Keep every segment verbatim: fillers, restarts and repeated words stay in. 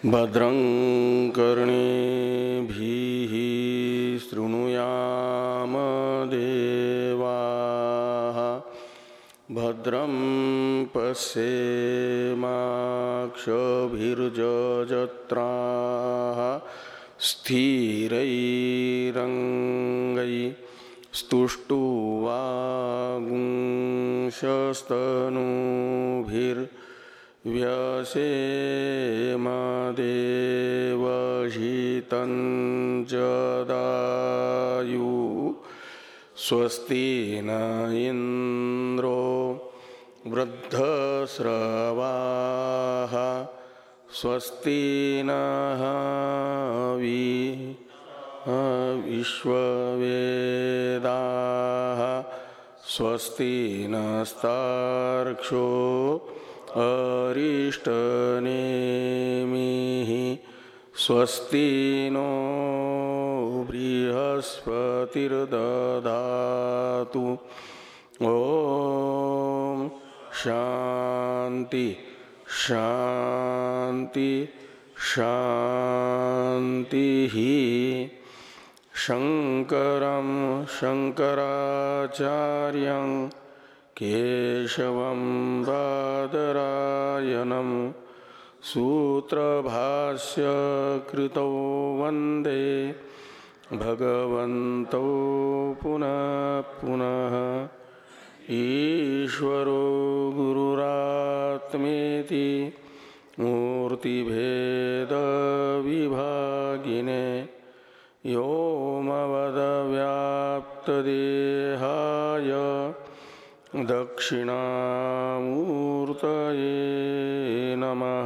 भद्रं कर्णेभिः शृणुयाम देवाः भद्रं पश्येमाक्षभिर्यजत्राः स्थिरैरङ्गैस्तुष्टुवागुंशस्तनूभिर्व्यसेम देवहितं जदायु स्वस्ति न इंद्रो वृद्धस्रवाः स्वस्ति नः विश्ववेदाः स्वस्ति नस्तार्क्ष्यो अरिष्टनेमिः स्वस्ति नो बृहस्पतिर्दधातु ओम शांति शांति शांति ही। शंकरं शंकराचार्यं केशवं बादरायणं सूत्रभाष्य कृतौ वंदे भगवन्तौ पुनः पुनः। ईश्वरो गुरुरात्मेति मूर्तिभेद विभागिने व्योमवद्व्याप्तदेहाय दक्षिणामूर्तये नमः।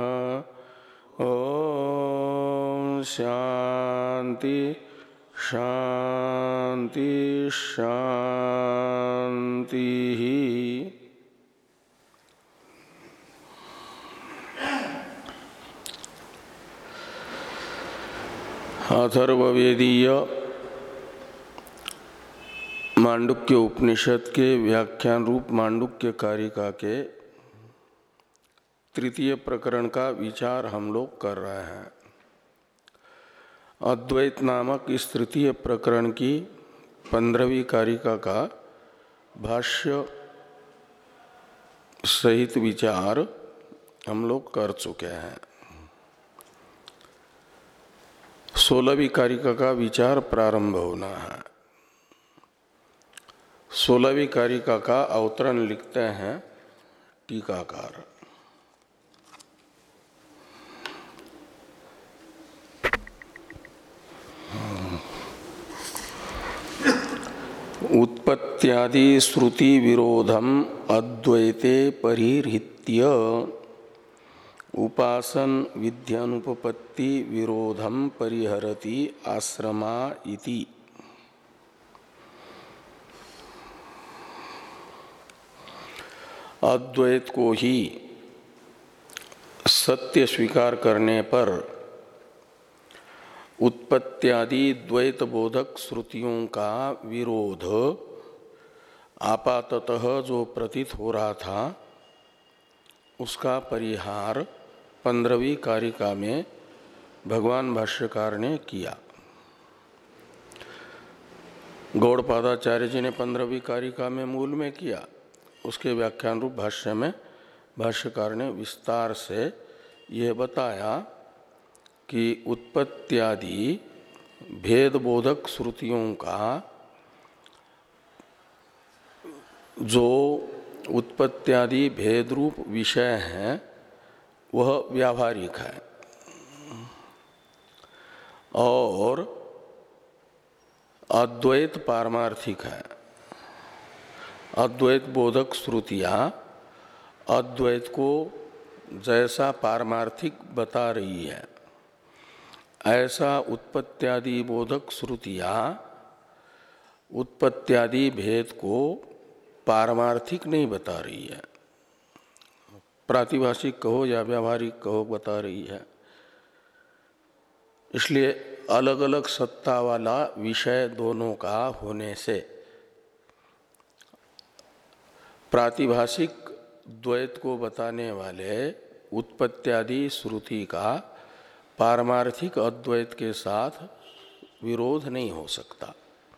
ओम शांति शांति शांति। अथर्ववेदीय मांडुक्य उपनिषद के व्याख्यान रूप मांडुक्य कारिका के तृतीय प्रकरण का विचार हम लोग कर रहे हैं। अद्वैत नामक इस तृतीय प्रकरण की पंद्रहवीं कारिका का भाष्य सहित विचार हम लोग कर चुके हैं। सोलहवीं कारिका का विचार प्रारंभ होना है। सोलहवीं कारिका का अवतरण लिखते हैं टीकाकार। उत्पत्त्यादि श्रुति विरोधम अद्वैते परिहृत्य उपासन विद्यानुपपत्ति विरोधम परिहरति आश्रमा इति। अद्वैत को ही सत्य स्वीकार करने पर उत्पत्त्यादि द्वैत बोधक श्रुतियों का विरोध आपाततः जो प्रतीत हो रहा था उसका परिहार पंद्रहवीं कारिका में भगवान भाष्यकार ने किया। गौड़पादाचार्य जी ने पंद्रहवीं कारिका में मूल में किया। उसके व्याख्यान रूप भाष्य में भाष्यकार ने विस्तार से यह बताया कि उत्पत्त्यादि भेदबोधक श्रुतियों का जो उत्पत्त्यादि भेद रूप विषय है वह व्यावहारिक है और अद्वैत पारमार्थिक है। अद्वैत बोधक श्रुतियाँ अद्वैत को जैसा पारमार्थिक बता रही है ऐसा उत्पत्त्यादि बोधक श्रुतियाँ उत्पत्त्यादि भेद को पारमार्थिक नहीं बता रही है, प्रातिभाषिक कहो या व्यावहारिक कहो बता रही है। इसलिए अलग अलग सत्ता वाला विषय दोनों का होने से प्रातिभाषिक द्वैत को बताने वाले उत्पत्त्यादि श्रुति का पारमार्थिक अद्वैत के साथ विरोध नहीं हो सकता।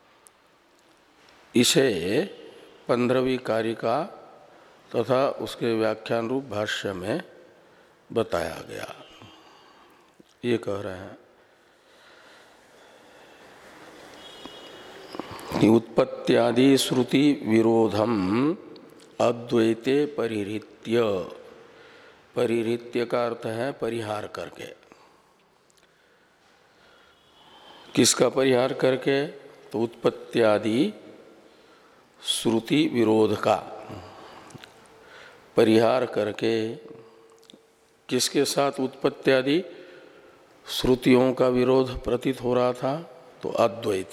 इसे पंद्रहवीं कारिका तथा उसके व्याख्यान रूप भाष्य में बताया गया। ये कह रहे हैं कि उत्पत्त्यादि श्रुति विरोधम अद्वैते परिहृत्य, परिहृत्य का अर्थ है परिहार करके। किसका परिहार करके? तो उत्पत्त्यादि श्रुति विरोध का परिहार करके। किसके साथ उत्पत्त्यादि श्रुतियों का विरोध प्रतीत हो रहा था? तो अद्वैत।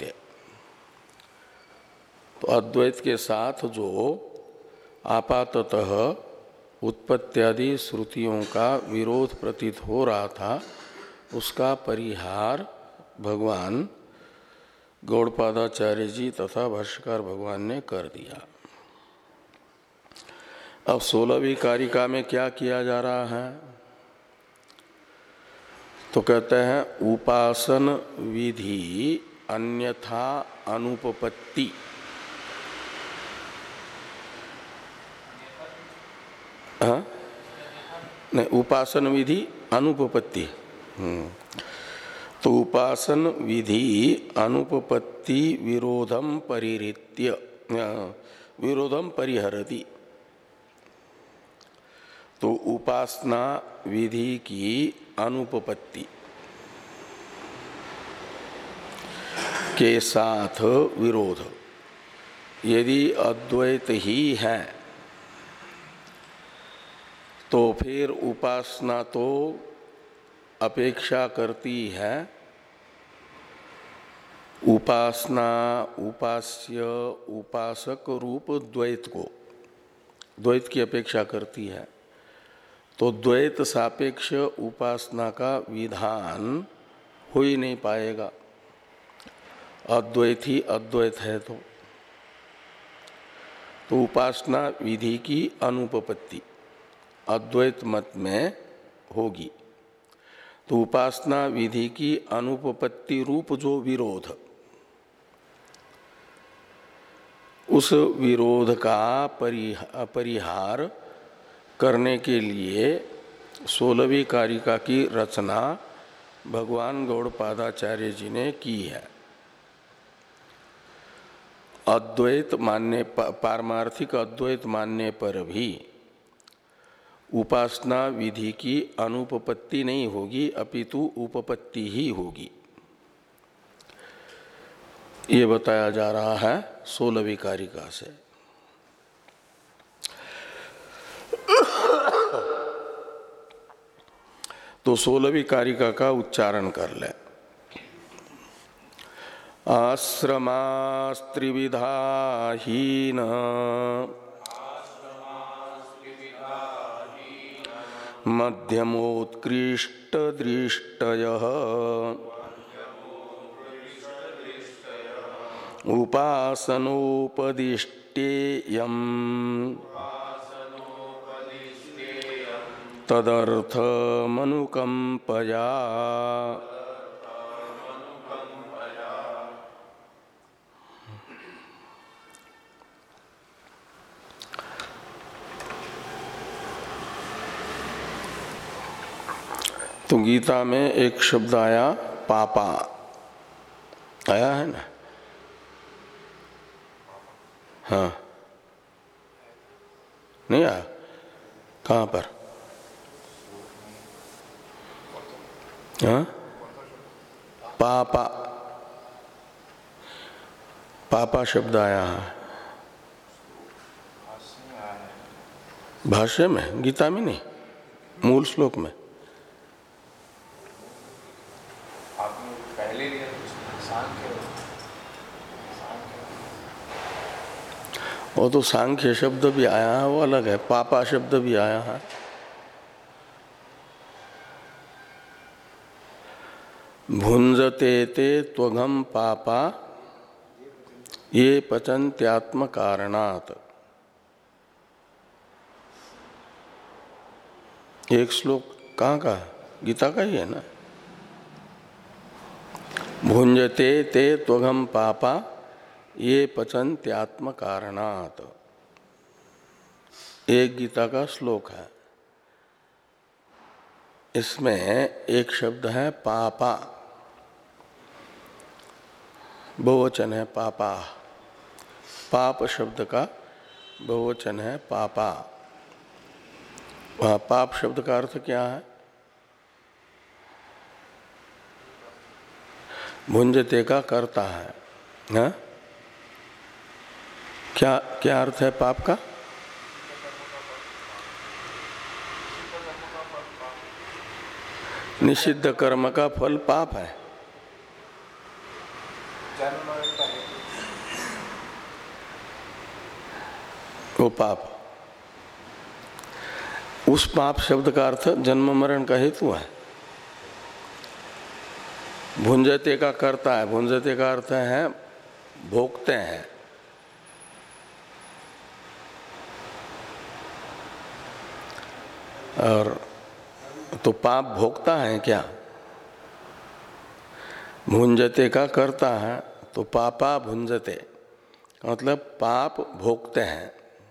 तो अद्वैत के साथ जो आपाततः उत्पत्त्यादि श्रुतियों का विरोध प्रतीत हो रहा था, उसका परिहार भगवान गौड़पादाचार्य जी तथा भाष्यकार भगवान ने कर दिया। अब सोलहवीं कारिका में क्या किया जा रहा है? तो कहते हैं उपासन विधि अन्यथा अनुपपत्ति। हाँ नहीं, उपासन विधि अनुपपत्ति। हम्म तो उपासन विधि अनुपपत्ति विरोधम परिहृत्य, विरोधम परिहरति। तो उपासना विधि की अनुपपत्ति के साथ विरोध यदि अद्वैत ही है तो फिर उपासना तो अपेक्षा करती है, उपासना उपास्य उपासक रूप द्वैत को, द्वैत की अपेक्षा करती है। तो द्वैत सापेक्ष उपासना का विधान हो ही नहीं पाएगा, अद्वैत ही अद्वैत है। तो तो उपासना विधि की अनुपपत्ति अद्वैत मत में होगी। तो उपासना विधि की अनुपपत्ति रूप जो विरोध, उस विरोध का परिहार करने के लिए सोलहवीं कारिका की रचना भगवान गौड़पादाचार्य जी ने की है। अद्वैत मानने, पारमार्थिक अद्वैत मानने पर भी उपासना विधि की अनुपपत्ति नहीं होगी, अपितु उपपत्ति ही होगी। ये बताया जा रहा है सोलहवीं कारिका से। तो सोलहवीं कारिका का उच्चारण कर ले। आश्रमास्त्रिविधाहीन मध्यमोत्कृष्ट दृष्टयः उपासनोपदिष्टेयम् तदर्थमनुकंपया। तो गीता में एक शब्द आया पापा, आया है ना? हाँ नहीं आया? कहाँ पर? हाँ पापा, पापा शब्द आया है भाष्य में, गीता में नहीं, मूल श्लोक में। वो तो सांख्य शब्द भी आया है, वो अलग है। पापा शब्द भी आया है। भुंजते ते त्वघम पापा ये पचन्त्यात्म कारणात्। एक श्लोक कहाँ का? गीता का ही है ना? भुंजते ते त्वघम पापा ये पचन्त्यात्म कारणात्। एक गीता का श्लोक है, इसमें एक शब्द है पापा, बहुवचन है पापा। पाप शब्द का बहुवचन है पापा। वहाँ पाप शब्द का अर्थ क्या है? भुंजते का कर्ता है, हा? क्या क्या अर्थ है पाप का? निषिद्ध कर्म का फल पाप है। वो पाप, उस पाप शब्द का अर्थ जन्म मरण का हेतु है। भुंजते का कर्ता है, भुंजते का अर्थ है भोगते हैं। और तो पाप भोगता है क्या? भुंजते का कर्ता है तो पापा भुंजते मतलब पाप भोगते हैं।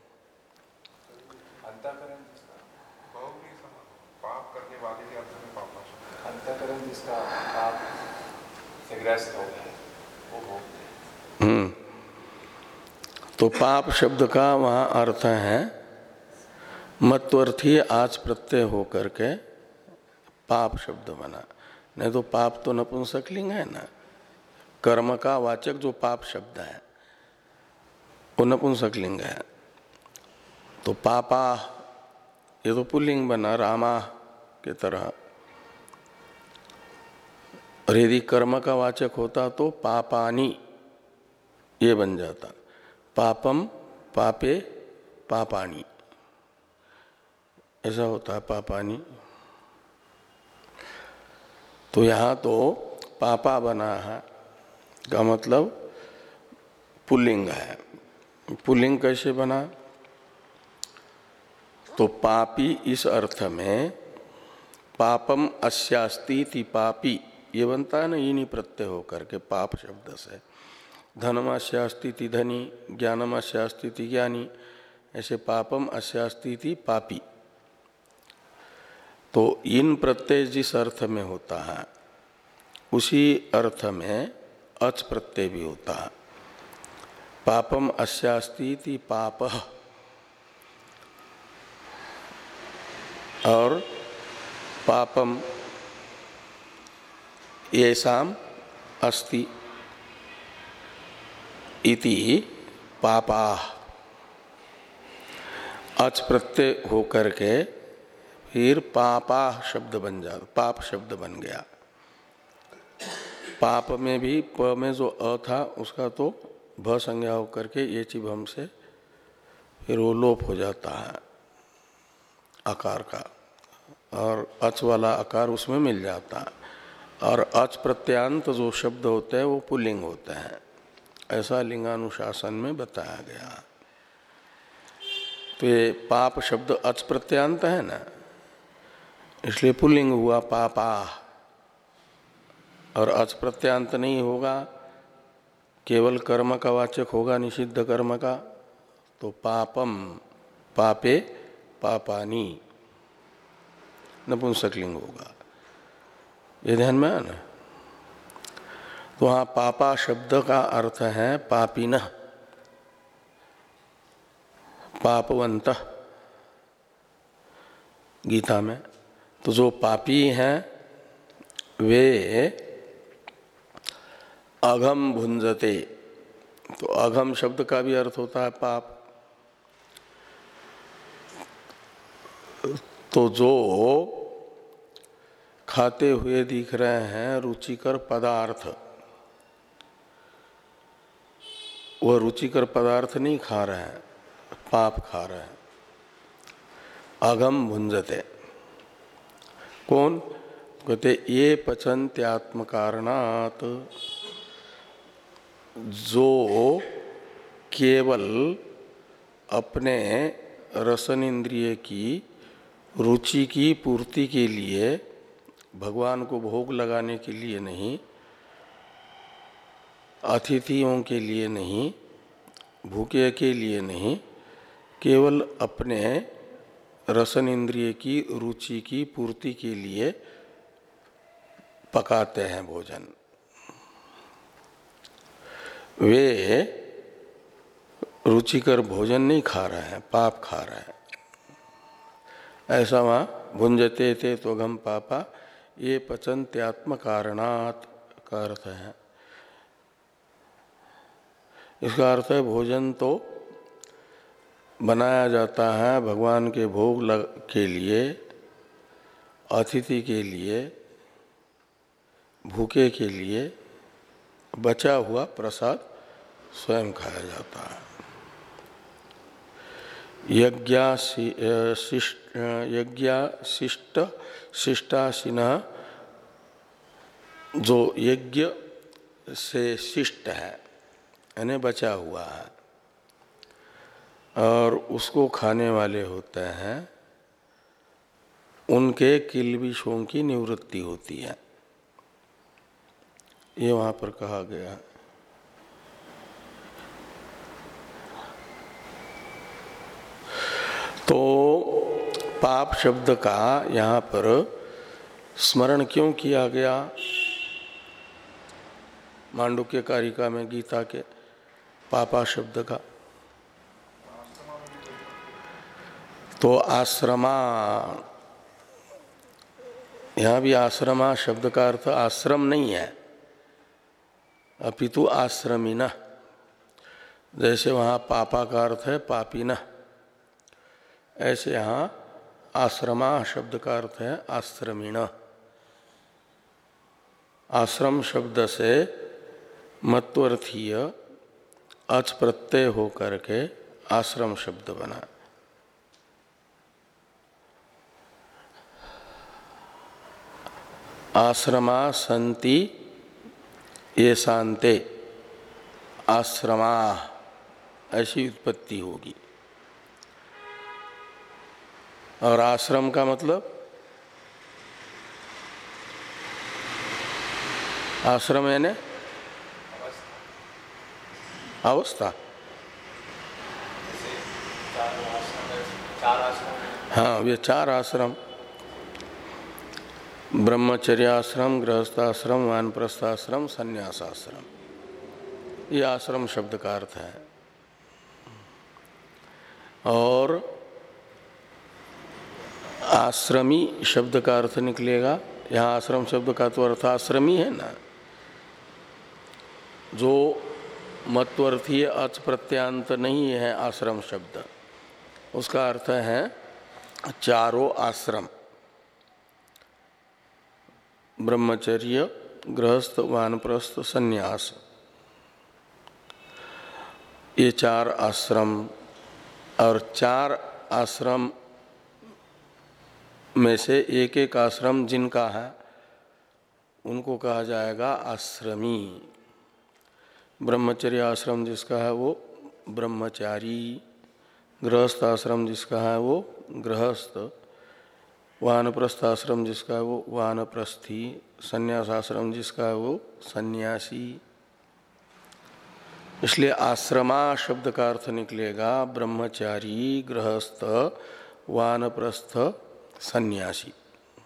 पाप करने वाले के अर्थ में पाप, अंतःकरण जिसका पाप से ग्रस्त हो गया वो भोगते। हम्म तो पाप शब्द का वहाँ अर्थ है मत्वर्थी आज प्रत्यय हो करके पाप शब्द बना। नहीं तो पाप तो नपुंसकलिंग है ना, कर्म का वाचक जो पाप शब्द है वो नपुंसकलिंग है। तो पापा ये तो पुल्लिंग बना रामा की तरह। और यदि कर्म का वाचक होता तो पापानी ये बन जाता, पापम पापे पापानी ऐसा होता है पापानी। तो यहाँ तो पापा बना है का मतलब पुल्लिंग है। पुल्लिंग कैसे बना? तो पापी इस अर्थ में पापम अस्यास्ति ति पापी ये बनता है ना, इन्हीं प्रत्यय होकर के पाप शब्द से। धनम अस्यास्ति ति धनी, ज्ञानम अस्यास्ति ति ज्ञानी, ऐसे पापम अस्यास्ति ति पापी। तो इन प्रत्यय जिस अर्थ में होता है उसी अर्थ में अच प्रत्यय भी होता है। पापम अस्यास्ति ति पापः और पापम येषाम् अस्ति इति पापाः। अच प्रत्यय होकर के फिर पापा शब्द बन जाता, पाप शब्द बन गया। पाप में भी प में जो अ था उसका तो भ संज्ञा होकर के ये चिभ हम से फिर वो लोप हो जाता है आकार का, और अच वाला आकार उसमें मिल जाता है। और अच प्रत्यांत जो शब्द होते हैं वो पुल्लिंग होते हैं, ऐसा लिंगानुशासन में बताया गया। तो ये पाप शब्द अच प्रत्यांत है ना, इसलिए पुल्लिंग हुआ पापा। और अच प्रत्यांत नहीं होगा, केवल कर्म का वाचक होगा निषिद्ध कर्म का, तो पापम पापे पापानी नपुंसकलिंग होगा। ये ध्यान में आना। तो वहाँ पापा शब्द का अर्थ है पापिनः, पापवंतः गीता में। तो जो पापी हैं वे अघम भुंजते। तो अघम शब्द का भी अर्थ होता है पाप। तो जो खाते हुए दिख रहे हैं रुचिकर पदार्थ, वह रुचिकर पदार्थ नहीं खा रहे हैं, पाप खा रहे हैं। अघम भुंजते कौन? कहते ये पचन्त्यात्म कारणात्, जो केवल अपने रसन इंद्रिय की रुचि की पूर्ति के लिए, भगवान को भोग लगाने के लिए नहीं, अतिथियों के लिए नहीं, भूखे के लिए नहीं, केवल अपने रसन इंद्रिय की रुचि की पूर्ति के लिए पकाते हैं भोजन। वे रुचिकर भोजन नहीं खा रहे हैं, पाप खा रहे हैं। ऐसा वहाँ भुंजते थे तो गम पापा ये पचन्त्यात्म कारणात् का अर्थ है। इसका अर्थ है भोजन तो बनाया जाता है भगवान के भोग लग के लिए, अतिथि के लिए, भूखे के लिए, बचा हुआ प्रसाद स्वयं खाया जाता है। यज्ञा शिष्ट शिष्टाशिनः, जो यज्ञ से शिष्ट है यानी बचा हुआ है और उसको खाने वाले होते हैं, उनके किल्बिषों की निवृत्ति होती है, ये वहाँ पर कहा गया है। तो पाप शब्द का यहाँ पर स्मरण क्यों किया गया? मांडुक्य कारिका में गीता के पापा शब्द का, तो आश्रमा, यहाँ भी आश्रमा शब्द का अर्थ आश्रम नहीं है, अपितु आश्रमिनः। जैसे वहाँ पापा का अर्थ है पापिनः, ऐसे यहाँ आश्रमा शब्द का अर्थ है आश्रमिणः। आश्रम शब्द से मत्वर्थीय अच प्रत्यय हो करके आश्रम शब्द बना। आश्रमा संति ये शांते, आश्रमा ऐसी उत्पत्ति होगी। और आश्रम का मतलब, आश्रम यानी अवस्था। हाँ, ये चार आश्रम, ब्रह्मचर्याश्रम, गृहस्थाश्रम, वानप्रस्थाश्रम, संन्यासाश्रम, ये आश्रम शब्द का अर्थ है। और आश्रमी शब्द का अर्थ निकलेगा, यहाँ आश्रम शब्द का तो अर्थ आश्रमी है ना, जो मत्वर्थीय अच प्रत्यांत नहीं है आश्रम शब्द, उसका अर्थ है चारों आश्रम, ब्रह्मचर्य, गृहस्थ, वानप्रस्थ, संन्यास, ये चार आश्रम। और चार आश्रम में से एक एक आश्रम जिनका है उनको कहा जाएगा आश्रमी। ब्रह्मचर्य आश्रम जिसका है वो ब्रह्मचारी, गृहस्थ आश्रम जिसका है वो गृहस्थ, वानप्रस्थ आश्रम जिसका है वो वानप्रस्थी, संन्यास आश्रम जिसका है वो सन्यासी। इसलिए आश्रमा शब्द का अर्थ निकलेगा ब्रह्मचारी, गृहस्थ, वानप्रस्थ, सन्यासी।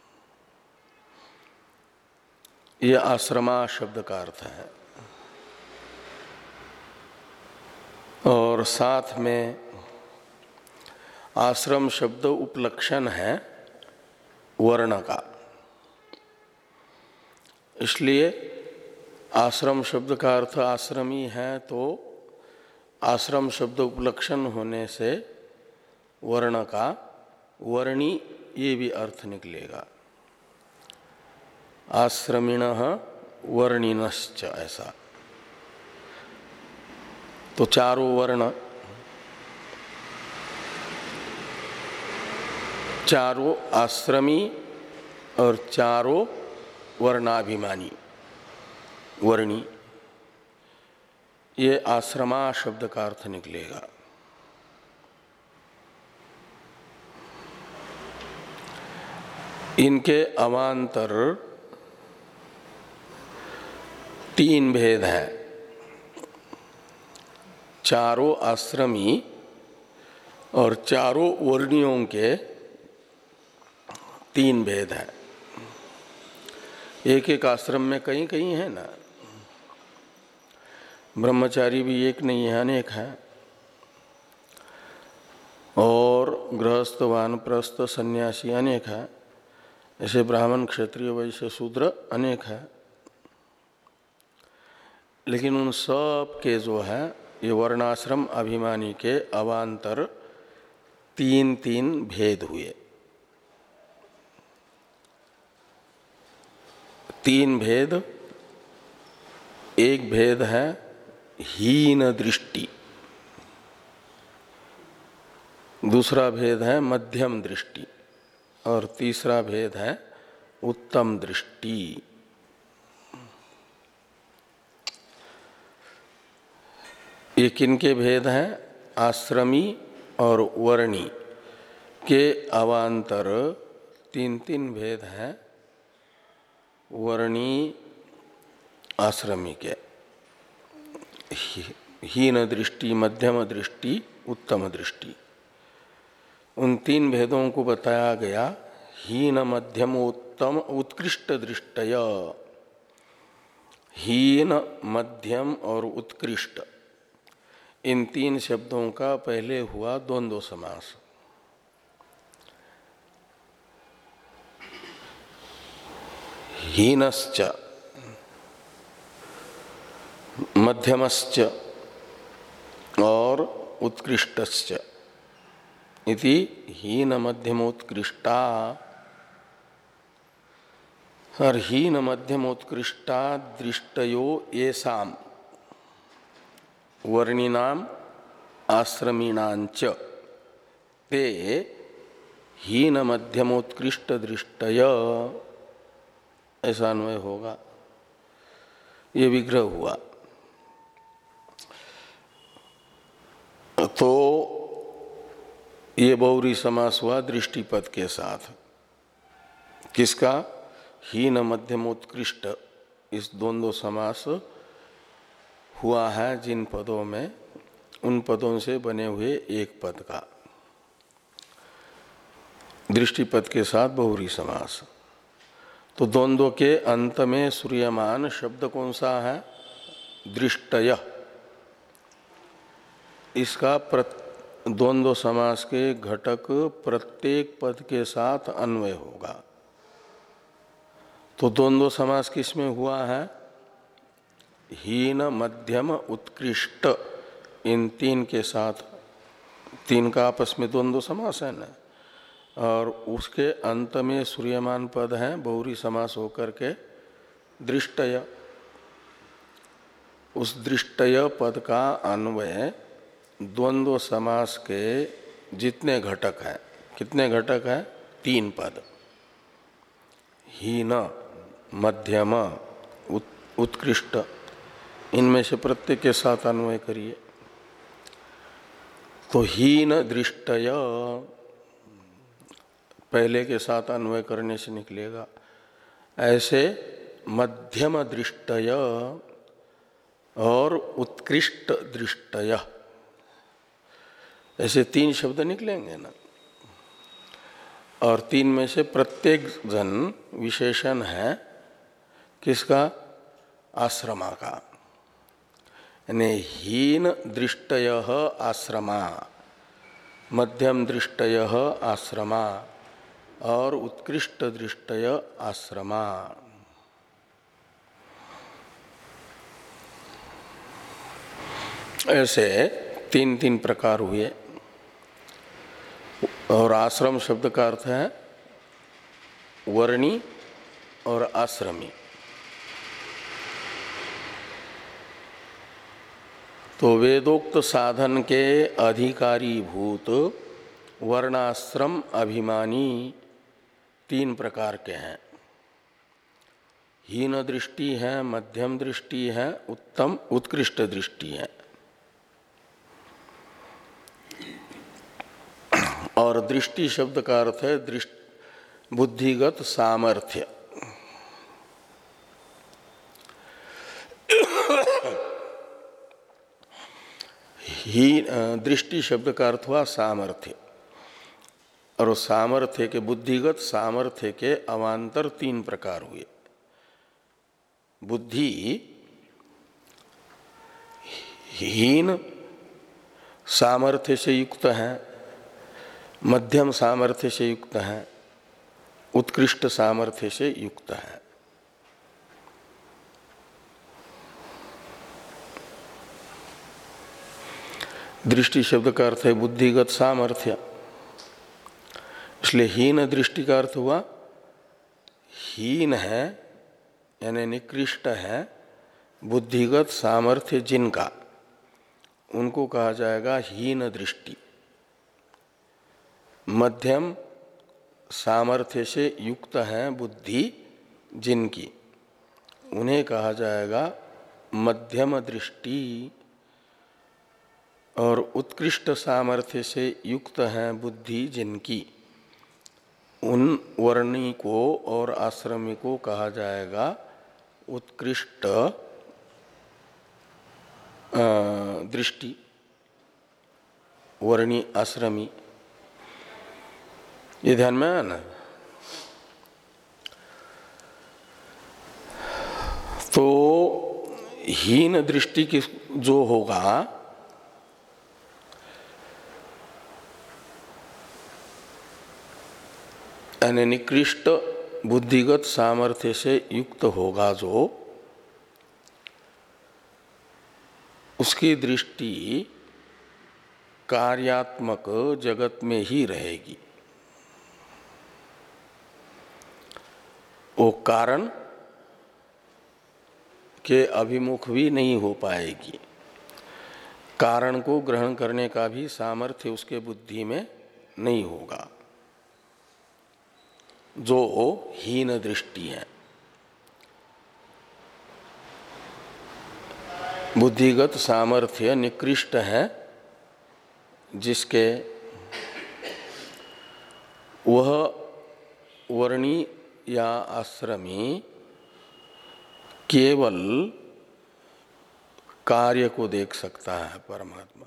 ये आश्रमा शब्द का अर्थ है। और साथ में आश्रम शब्द उपलक्षण है वर्ण का, इसलिए आश्रम शब्द का अर्थ आश्रमी है, तो आश्रम शब्द उपलक्षण होने से वर्ण का वर्णी ये भी अर्थ निकलेगा। आश्रमिणः वर्णिनश्च, ऐसा। तो चारों वर्ण, चारों आश्रमी और चारों वर्णाभिमानी, वर्णी, ये आश्रमा शब्द का अर्थ निकलेगा। इनके अवान्तर तीन भेद हैं। चारों आश्रमी और चारों वर्णियों के तीन भेद हैं। एक एक आश्रम में कहीं कहीं है ना, ब्रह्मचारी भी एक नहीं है, अनेक है। और गृहस्थ, वानप्रस्थ, सन्यासी अनेक है। ऐसे ब्राह्मण, क्षत्रिय, वैश्य, शूद्र अनेक है। लेकिन उन सब के जो है ये वर्णाश्रम अभिमानी के अवान्तर तीन तीन भेद हुए। तीन भेद, एक भेद है हीन दृष्टि, दूसरा भेद है मध्यम दृष्टि और तीसरा भेद है उत्तम दृष्टि। ये किनके भेद हैं? आश्रमी और वर्णी के अवान्तर तीन तीन भेद हैं। वर्णी आश्रमी के हीन दृष्टि, मध्यम दृष्टि, उत्तम दृष्टि, उन तीन भेदों को बताया गया। हीन, मध्यम, उत्तम, उत्कृष्ट दृष्टय। हीन, मध्यम और उत्कृष्ट, इन तीन शब्दों का पहले हुआ द्वंद्व समास। हीनश्च, मध्यमश्च और उत्कृष्टश्च इति हीन, मध्यमोत्कृष्टा। और हीन, मध्यमोत्कृष्टा दृष्टयो येषाम् वर्णिनाम आश्रमीणांच ते हीन, मध्यमोत्कृष्ट दृष्टय, ऐसा अन्वय होगा। ये विग्रह हुआ। तो ये बहुरी समास हुआ दृष्टिपद के साथ। किसका? हीन, मध्यमोत्कृष्ट, इस द्वंद्व समास हुआ है जिन पदों में, उन पदों से बने हुए एक पद का दृष्टिपद के साथ बहुरी समास। तो द्वंद्व के अंत में सूर्यमान शब्द कौन सा है? दृष्टय। इसका द्वंद्व समास के घटक प्रत्येक पद के साथ अन्वय होगा। तो द्वंद्व समास किसमें हुआ है? हीन, मध्यम, उत्कृष्ट, इन तीन के साथ। तीन का आपस में द्वंद्व समास है ना, और उसके अंत में सूर्यमान पद है बहुरी समास होकर के दृष्टय। उस दृष्टय पद का अन्वय द्वंद्व समास के जितने घटक हैं, कितने घटक हैं? तीन पद, हीन, मध्यम, उत्कृष्ट, इनमें से प्रत्येक के साथ अन्वय करिए। तो हीन दृष्टय पहले के साथ अन्वय करने से निकलेगा। ऐसे मध्यम दृष्टय और उत्कृष्ट दृष्टय, ऐसे तीन शब्द निकलेंगे ना। और तीन में से प्रत्येक जन विशेषण है किसका? आश्रमा का। यानी हीन दृष्टय आश्रमा, मध्यम दृष्टय आश्रमा और उत्कृष्ट दृष्टय आश्रमा। ऐसे तीन तीन प्रकार हुए। और आश्रम शब्द का अर्थ है वर्णी और आश्रमी। तो वेदोक्त साधन के अधिकारी भूत वर्णाश्रम अभिमानी तीन प्रकार के हैं। हीन दृष्टि है, मध्यम दृष्टि है, उत्तम उत्कृष्ट दृष्टि है। और दृष्टि शब्द का अर्थ है दृष्टि, बुद्धिगत सामर्थ्य। ही दृष्टि शब्द का अर्थ हुआ सामर्थ्य, और सामर्थ्य के बुद्धिगत सामर्थ्य के अवान्तर तीन प्रकार हुए। बुद्धि हीन सामर्थ्य से युक्त है, मध्यम सामर्थ्य से युक्त है, उत्कृष्ट सामर्थ्य से युक्त है। दृष्टि शब्द का अर्थ है बुद्धिगत सामर्थ्य, इसलिए हीन दृष्टि का अर्थ हुआ हीन है यानी निकृष्ट है बुद्धिगत सामर्थ्य जिनका, उनको कहा जाएगा हीन दृष्टि। मध्यम सामर्थ्य से युक्त है बुद्धि जिनकी, उन्हें कहा जाएगा मध्यम दृष्टि। और उत्कृष्ट सामर्थ्य से युक्त है बुद्धि जिनकी, उन वर्णी को और आश्रमी को कहा जाएगा उत्कृष्ट दृष्टि, वर्णी आश्रमी। ये ध्यान में आया ना। तो हीन दृष्टि की जो होगा यानी निकृष्ट बुद्धिगत सामर्थ्य से युक्त होगा जो, उसकी दृष्टि कार्यात्मक जगत में ही रहेगी। वो कारण के अभिमुख भी नहीं हो पाएगी, कारण को ग्रहण करने का भी सामर्थ्य उसके बुद्धि में नहीं होगा, जो हीन दृष्टि है। बुद्धिगत सामर्थ्य निकृष्ट है जिसके, वह वर्णी या आश्रमी केवल कार्य को देख सकता है परमात्मा।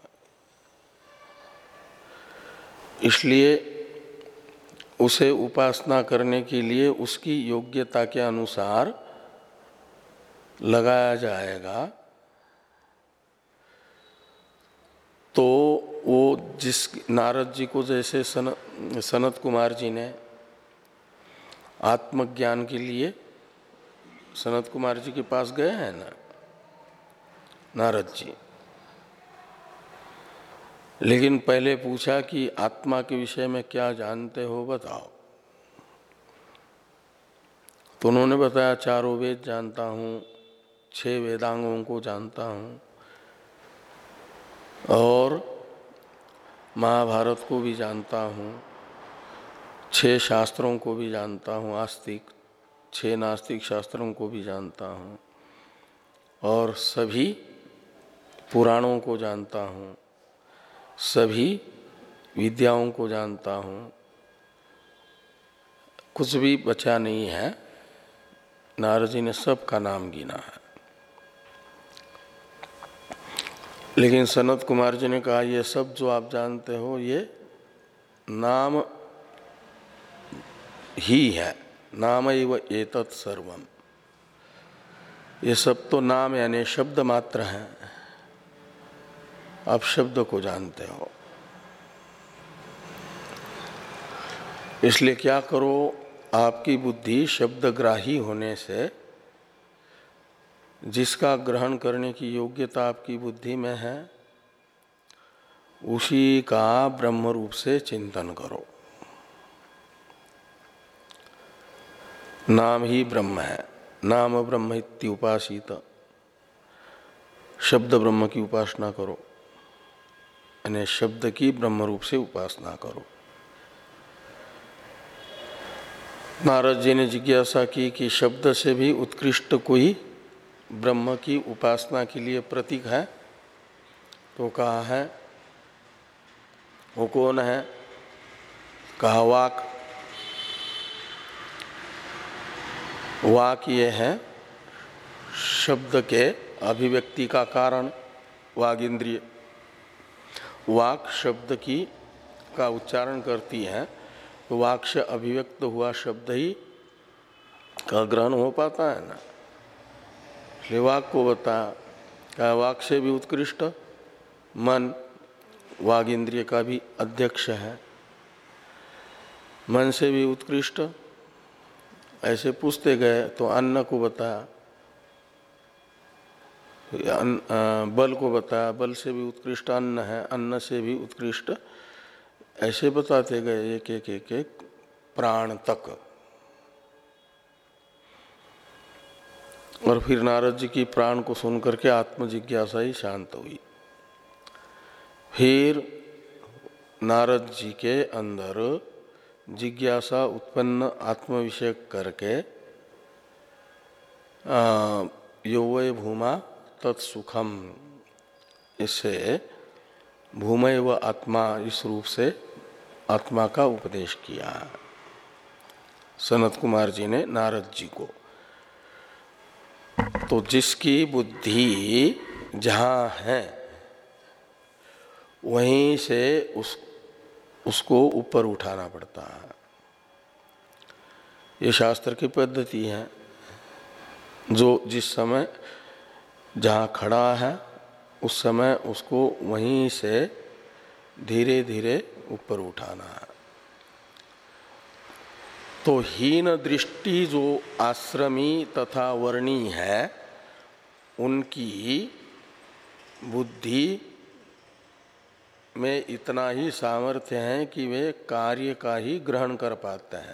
इसलिए उसे उपासना करने के लिए उसकी योग्यता के अनुसार लगाया जाएगा। तो वो जिस नारद जी को जैसे सन, सनत कुमार जी ने आत्मज्ञान के लिए सनत कुमार जी के पास गए हैं ना नारद जी, लेकिन पहले पूछा कि आत्मा के विषय में क्या जानते हो बताओ। तो उन्होंने बताया चारों वेद जानता हूँ, छह वेदांगों को जानता हूँ और महाभारत को भी जानता हूँ, छह शास्त्रों को भी जानता हूँ, आस्तिक छह नास्तिक शास्त्रों को भी जानता हूँ और सभी पुराणों को जानता हूँ, सभी विद्याओं को जानता हूँ, कुछ भी बचा नहीं है। नारद जी ने सबका नाम गिना है। लेकिन सनत कुमार जी ने कहा ये सब जो आप जानते हो ये नाम ही है, नाम एव एतत् सर्वम, ये सब तो नाम यानी शब्द मात्र है, आप शब्द को जानते हो। इसलिए क्या करो, आपकी बुद्धि शब्दग्राही होने से जिसका ग्रहण करने की योग्यता आपकी बुद्धि में है उसी का ब्रह्म रूप से चिंतन करो। नाम ही ब्रह्म है, नाम ब्रह्म इत्युपासित, शब्द ब्रह्म की उपासना करो, यानी शब्द की ब्रह्म रूप से उपासना करो। नारद जी ने जिज्ञासा की कि शब्द से भी उत्कृष्ट कोई ब्रह्म की उपासना के लिए प्रतीक है? तो कहा है, वो कौन है? कहा वाक। वाक ये है शब्द के अभिव्यक्ति का कारण, वाग इंद्रिय। वाक शब्द की का उच्चारण करती है तो वाक से अभिव्यक्त हुआ शब्द ही का ग्रहण हो पाता है ना। इसलिए वाक को बता क्या वाक से भी उत्कृष्ट मन, वाग इंद्रिय का भी अध्यक्ष है, मन से भी उत्कृष्ट। ऐसे पूछते गए तो अन्न को बताया, बल को बताया, बल से भी उत्कृष्ट अन्न है, अन्न से भी उत्कृष्ट, ऐसे बताते गए एक एक एक एक प्राण तक। और फिर नारद जी की प्राण को सुनकर के आत्मजिज्ञासा ही शांत हुई। फिर नारद जी के अंदर जिज्ञासा उत्पन्न आत्मविषयक करके यो वै भूमा तत्सुखम, इससे भूमय व आत्मा इस रूप से आत्मा का उपदेश किया सनत कुमार जी ने नारद जी को। तो जिसकी बुद्धि जहाँ है वहीं से उस उसको ऊपर उठाना पड़ता है। ये शास्त्र की पद्धति है। जो जिस समय जहाँ खड़ा है उस समय उसको वहीं से धीरे धीरे ऊपर उठाना है। तो हीन दृष्टि जो आश्रमी तथा वर्णी है उनकी बुद्धि में इतना ही सामर्थ्य है कि वे कार्य का ही ग्रहण कर पाते हैं,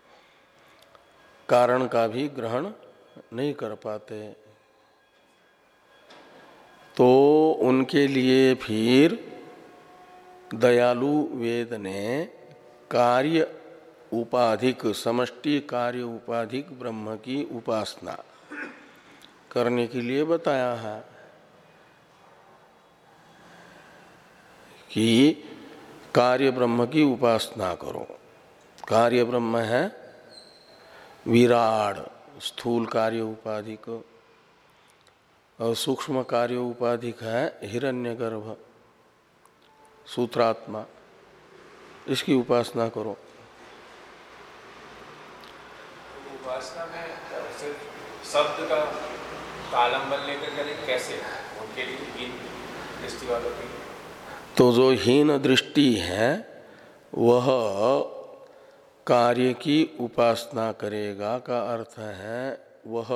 कारण का भी ग्रहण नहीं कर पाते। तो उनके लिए फिर दयालु वेद ने कार्य उपाधिक, समष्टि कार्य उपाधिक ब्रह्म की उपासना करने के लिए बताया है कि कार्य ब्रह्म की उपासना करो। कार्य ब्रह्म है विराड, स्थूल कार्य उपाधिक, और सूक्ष्म कार्य उपाधिक है हिरण्यगर्भ, सूत्रात्मा। इसकी उपासना करो। उपासना में सिर्फ शब्द का कालंबन लेकर करें, कैसे उनके लिए हीन दृष्टि वालों की? तो जो हीन दृष्टि है वह कार्य की उपासना करेगा का अर्थ है वह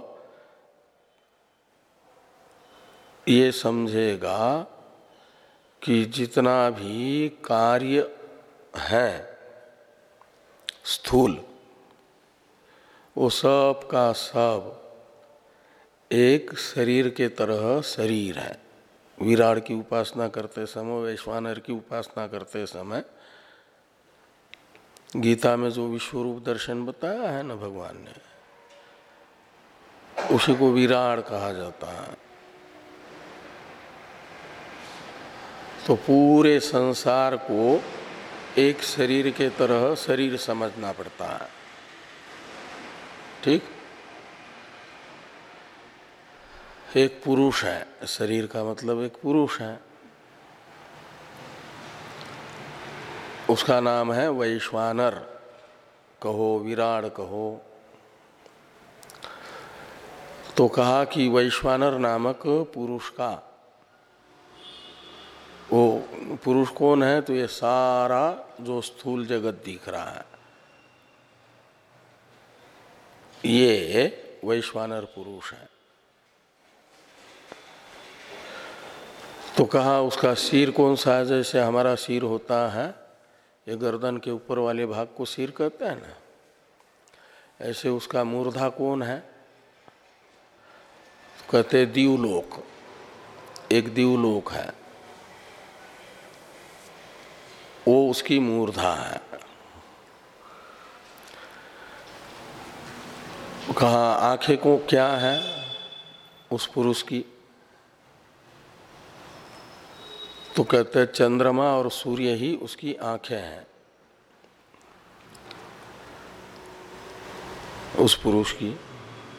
ये समझेगा कि जितना भी कार्य है स्थूल, वो सब का सब एक शरीर के तरह शरीर है। विराट की उपासना करते समय, वैश्वानर की उपासना करते समय गीता में जो विश्वरूप दर्शन बताया है ना भगवान ने, उसी को विराट कहा जाता है। तो पूरे संसार को एक शरीर के तरह शरीर समझना पड़ता है। ठीक, एक पुरुष है, शरीर का मतलब एक पुरुष है, उसका नाम है वैश्वानर कहो, विराट कहो। तो कहा कि वैश्वानर नामक पुरुष का, वो पुरुष कौन है? तो ये सारा जो स्थूल जगत दिख रहा है ये वैश्वानर पुरुष है। तो कहा उसका सिर कौन सा है? जैसे हमारा सिर होता है, ये गर्दन के ऊपर वाले भाग को सिर कहते हैं ना, ऐसे उसका मूर्धा कौन है? कहते दीवलोक, एक दीवलोक है, वो उसकी मूर्धा है। कहा आंखें को क्या है उस पुरुष की? तो कहते चंद्रमा और सूर्य ही उसकी आंखें हैं उस पुरुष की।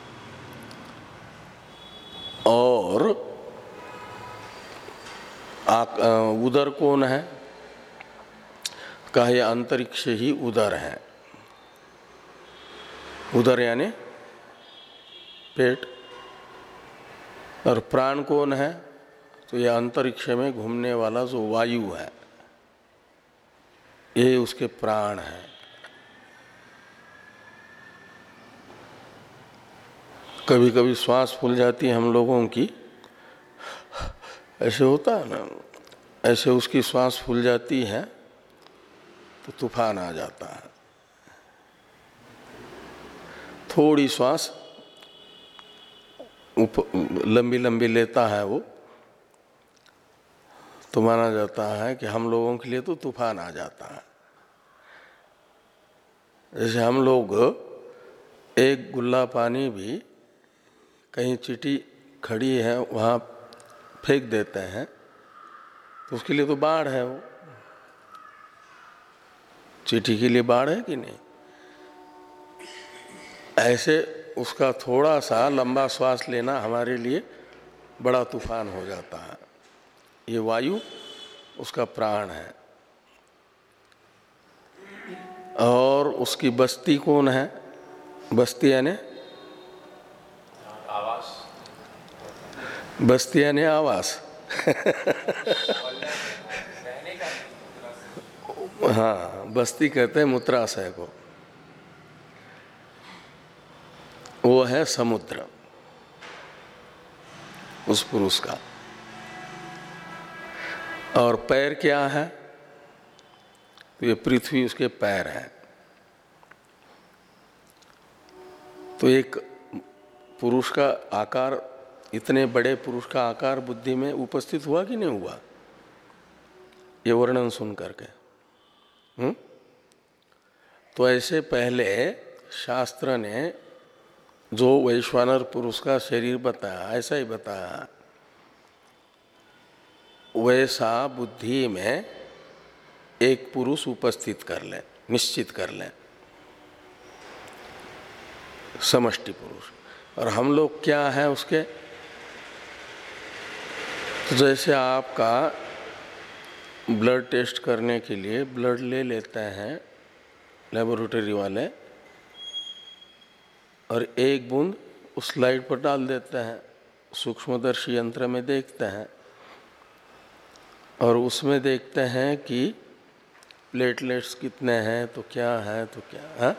और उदर कौन है? कहा यह अंतरिक्ष ही उदर है। उदर यानी पेट। और प्राण कौन है? तो यह अंतरिक्ष में घूमने वाला जो वायु है, ये उसके प्राण है। कभी कभी श्वास फूल जाती है हम लोगों की, ऐसे होता है ना, ऐसे उसकी श्वास फूल जाती है तो तूफान आ जाता है। थोड़ी श्वास लंबी लंबी लेता है वो, तो माना जाता है कि हम लोगों के लिए तो तूफान आ जाता है। जैसे हम लोग एक गुल्ला पानी भी कहीं चींटी खड़ी है वहाँ फेंक देते हैं तो उसके लिए तो बाढ़ है, वो चींटी के लिए बाढ़ है कि नहीं? ऐसे उसका थोड़ा सा लंबा श्वास लेना हमारे लिए बड़ा तूफान हो जाता है। ये वायु उसका प्राण है। और उसकी बस्ती कौन है? बस्ती यानी आवास। बस्ती यानी आवास। हाँ, बस्ती कहते हैं मूत्राशय को। वो है समुद्र उस पुरुष का। और पैर क्या है? तो ये पृथ्वी उसके पैर है। तो एक पुरुष का आकार, इतने बड़े पुरुष का आकार बुद्धि में उपस्थित हुआ कि नहीं हुआ? ये वर्णन सुन करके हम्म तो ऐसे पहले शास्त्र ने जो वैश्वानर पुरुष का शरीर बताया, ऐसा ही बताया, वैसा बुद्धि में एक पुरुष उपस्थित कर ले, निश्चित कर ले, समष्टि पुरुष। और हम लोग क्या है उसके? तो जैसे आपका ब्लड टेस्ट करने के लिए ब्लड ले लेते हैं लेबोरेटरी वाले और एक बूंद उस स्लाइड पर डाल देते हैं, सूक्ष्मदर्शी यंत्र में देखते हैं और उसमें देखते हैं कि प्लेटलेट्स कितने हैं, तो क्या है, तो क्या है।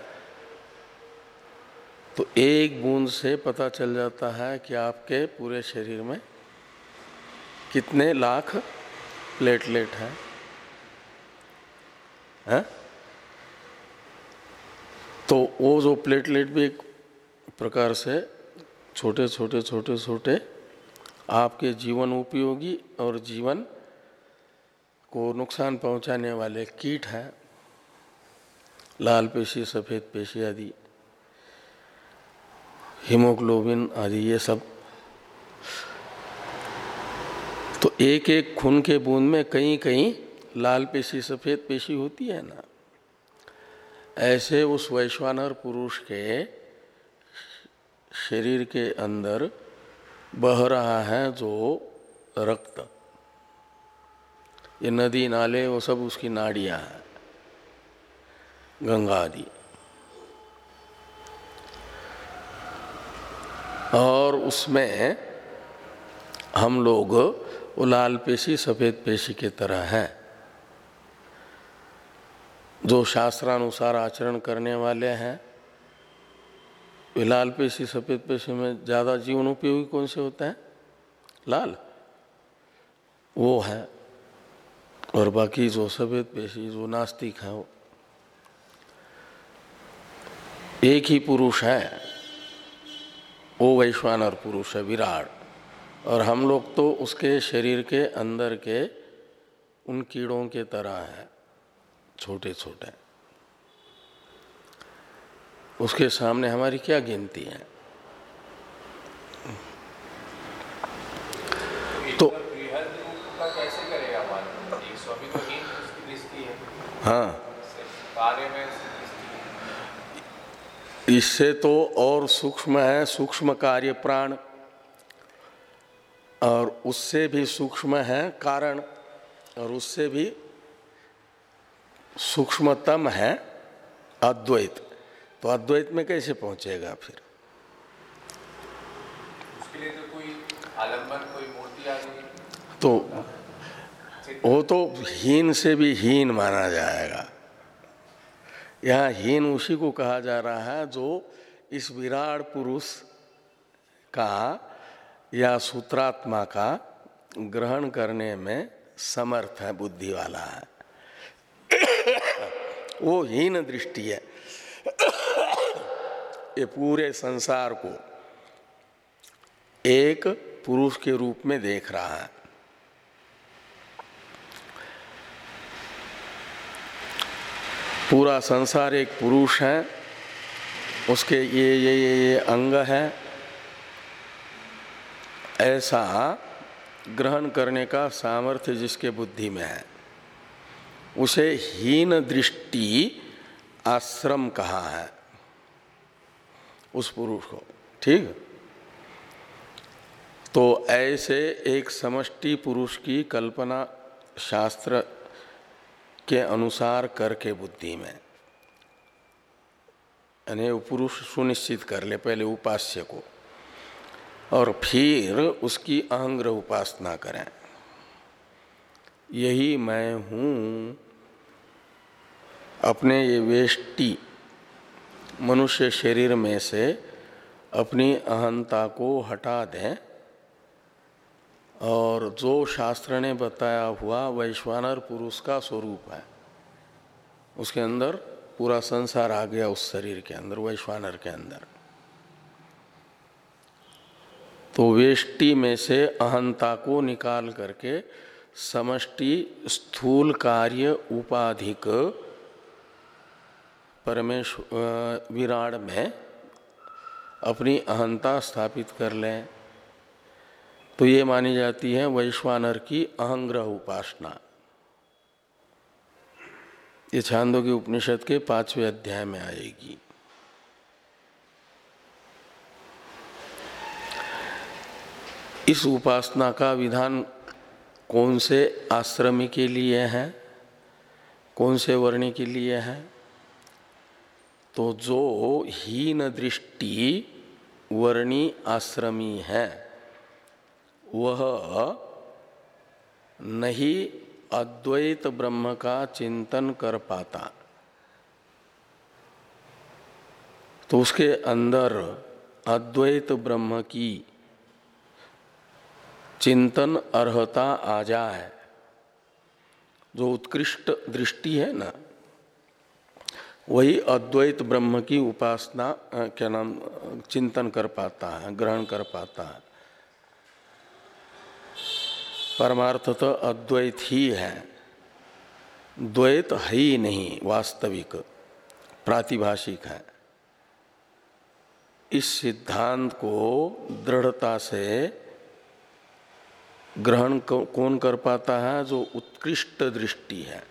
तो एक बूंद से पता चल जाता है कि आपके पूरे शरीर में कितने लाख प्लेटलेट हैं है? तो वो जो प्लेटलेट भी एक प्रकार से छोटे छोटे छोटे छोटे आपके जीवन उपयोगी और जीवन को नुकसान पहुंचाने वाले कीट हैं, लाल पेशी, सफ़ेद पेशी आदि, हीमोग्लोबिन आदि, ये सब। तो एक एक खून के बूंद में कहीं कहीं लाल पेशी, सफ़ेद पेशी होती है ना। ऐसे उस वैश्वानर पुरुष के शरीर के अंदर बह रहा है जो रक्त, ये नदी नाले वो सब उसकी नाड़ियाँ हैं, गंगा आदि। और उसमें हम लोग वो लाल पेशी, सफ़ेद पेशी के तरह हैं। जो शास्त्रानुसार आचरण करने वाले हैं, वे लाल पेशी, सफ़ेद पेशी में ज़्यादा जीवन उपयोगी कौन से होते हैं? लाल, वो है। और बाकी जो सफ़ेद पेशी, जो नास्तिक है, वो एक ही पुरुष है, वो वैश्वानर पुरुष है, विराट। और हम लोग तो उसके शरीर के अंदर के उन कीड़ों के तरह हैं, छोटे छोटे। उसके सामने हमारी क्या गिनती है? तो कैसे करेगा मालूम? एक स्वामी तो हीन उसकी दृष्टि है। हाँ, कार्य में इससे तो और सूक्ष्म है, सूक्ष्म कार्य प्राण, और उससे भी सूक्ष्म है कारण। और उससे भी सूक्ष्मतम है अद्वैत, तो अद्वैत में कैसे पहुंचेगा फिर? उसके लिए तो कोई आलम्बन, कोई मूर्ति आ गई तो वो तो हीन से भी हीन माना जाएगा। यहाँ हीन उसी को कहा जा रहा है जो इस विराट पुरुष का या सूत्रात्मा का ग्रहण करने में समर्थ है, बुद्धि वाला है, वो हीन दृष्टि है। ये पूरे संसार को एक पुरुष के रूप में देख रहा है। पूरा संसार एक पुरुष है, उसके ये ये ये ये अंग है, ऐसा ग्रहण करने का सामर्थ्य जिसके बुद्धि में है उसे हीन दृष्टि आश्रम कहा है, उस पुरुष को। ठीक, तो ऐसे एक समष्टि पुरुष की कल्पना शास्त्र के अनुसार करके बुद्धि में, यानी वो पुरुष सुनिश्चित कर ले पहले उपास्य को, और फिर उसकी अहंग्रह उपासना करें। यही मैं हूँ, अपने ये वेष्टि मनुष्य शरीर में से अपनी अहंता को हटा दें और जो शास्त्र ने बताया हुआ वैश्वानर पुरुष का स्वरूप है, उसके अंदर पूरा संसार आ गया, उस शरीर के अंदर, वैश्वानर के अंदर। तो वेष्टि में से अहंता को निकाल करके समष्टि स्थूल कार्य उपाधिक परमेश्वर विराट में अपनी अहंता स्थापित कर लें, तो ये मानी जाती है वैश्वानर की अहंग्रह उपासना। ये छांदोग्य उपनिषद के पांचवें अध्याय में आएगी। इस उपासना का विधान कौन से आश्रमी के लिए है, कौन से वर्णी के लिए है? तो जो हीन दृष्टि वर्णी आश्रमी है वह नहीं अद्वैत ब्रह्म का चिंतन कर पाता, तो उसके अंदर अद्वैत ब्रह्म की चिंतन अर्हता आ जाए। जो उत्कृष्ट दृष्टि है ना, वही अद्वैत ब्रह्म की उपासना क्या नाम चिंतन कर पाता है, ग्रहण कर पाता है। परमार्थतः अद्वैत ही है, द्वैत है ही नहीं, वास्तविक प्रातिभाषिक है। इस सिद्धांत को दृढ़ता से ग्रहण कौन कर पाता है? जो उत्कृष्ट दृष्टि है।